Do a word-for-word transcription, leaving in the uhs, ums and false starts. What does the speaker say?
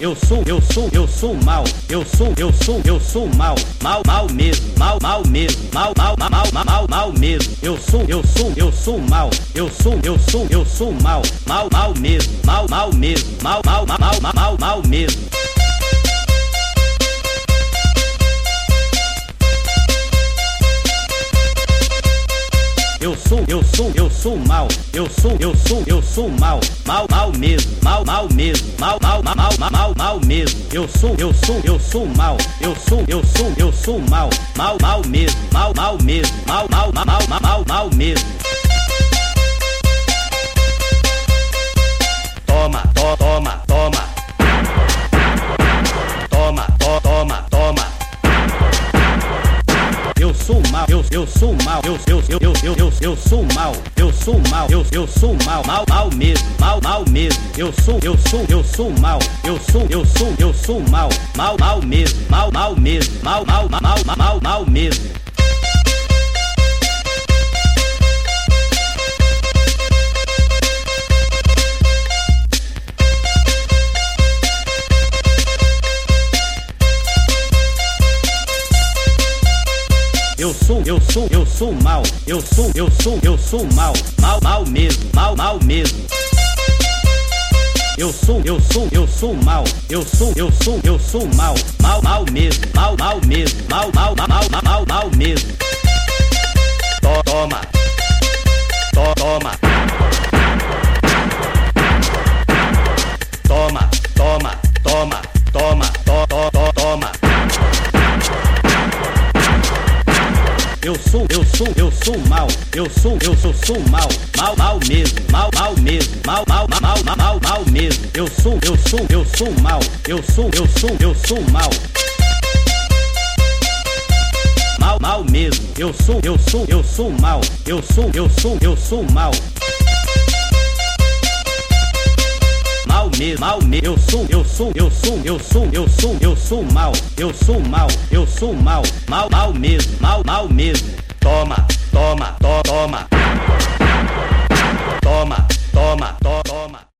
eu sou, eu sou, eu sou mal, eu sou, eu sou, eu sou mal, mal, mal mesmo, mal, mal mesmo, mal, mal, mal, mal, mal, mal mesmo, eu sou, eu sou, eu sou mal, eu sou, eu sou, eu sou mal, mal, mal mesmo, mal, mal mesmo, mal, mal, mal, mal, mal, mal mesmo. Eu sou, eu sou, eu sou mal, eu sou, eu sou, eu sou mal, mal, mal mesmo, mal, mal mesmo, mal, mal, mal, mal, mal, mal mesmo. Eu sou, eu sou, eu sou mal, eu sou, eu sou, eu sou mal, mal, mal mesmo, mal, mal mesmo, mal, mal, mal, mal, mal, mal mesmo. Toma, to, toma, toma, toma, to, toma, toma. Eu sou mal, eu, eu sou mal, eu, eu, eu, eu, eu, eu, eu sou mal, eu sou mal, eu, eu sou mal, mal, mal mesmo, mal, mal mesmo. Eu sou, eu sou, eu sou mal, eu sou, eu sou, eu sou mal, mal, mal mesmo, mal, mal mesmo, mal, mal, mal, mal, mal, mal mesmo. Eu sou, eu sou, eu sou mal, eu sou, eu sou, eu sou mal, mal, mal mesmo, mal, mal mesmo. Eu sou, eu sou, eu sou mal, eu sou, eu sou, eu sou mal, mal, mal mesmo, mal, mal mesmo, mal, mal, mal, mal, mal, mal mesmo. To, toma, to, toma, toma, toma, toma, toma, to, to, to, toma. Eu sou, eu sou, eu sou mal, eu sou, eu sou, sou mal, mal, mal mesmo, mal, mal mesmo, mal, mal, mal, mal, mal, mal mesmo. Eu sou, eu sou, eu sou mal, eu sou, eu sou, eu sou mal, mal, mal mesmo. Eu sou, eu sou, eu sou mal, eu sou, eu sou, eu sou mal, mal mesmo, mal mesmo. Eu sou, eu sou, eu sou, eu sou, eu sou, eu sou mal, eu sou mal, eu sou mal, mal, mal mesmo, mal, mal mesmo. Toma, toma, to, toma, toma, toma, to, toma.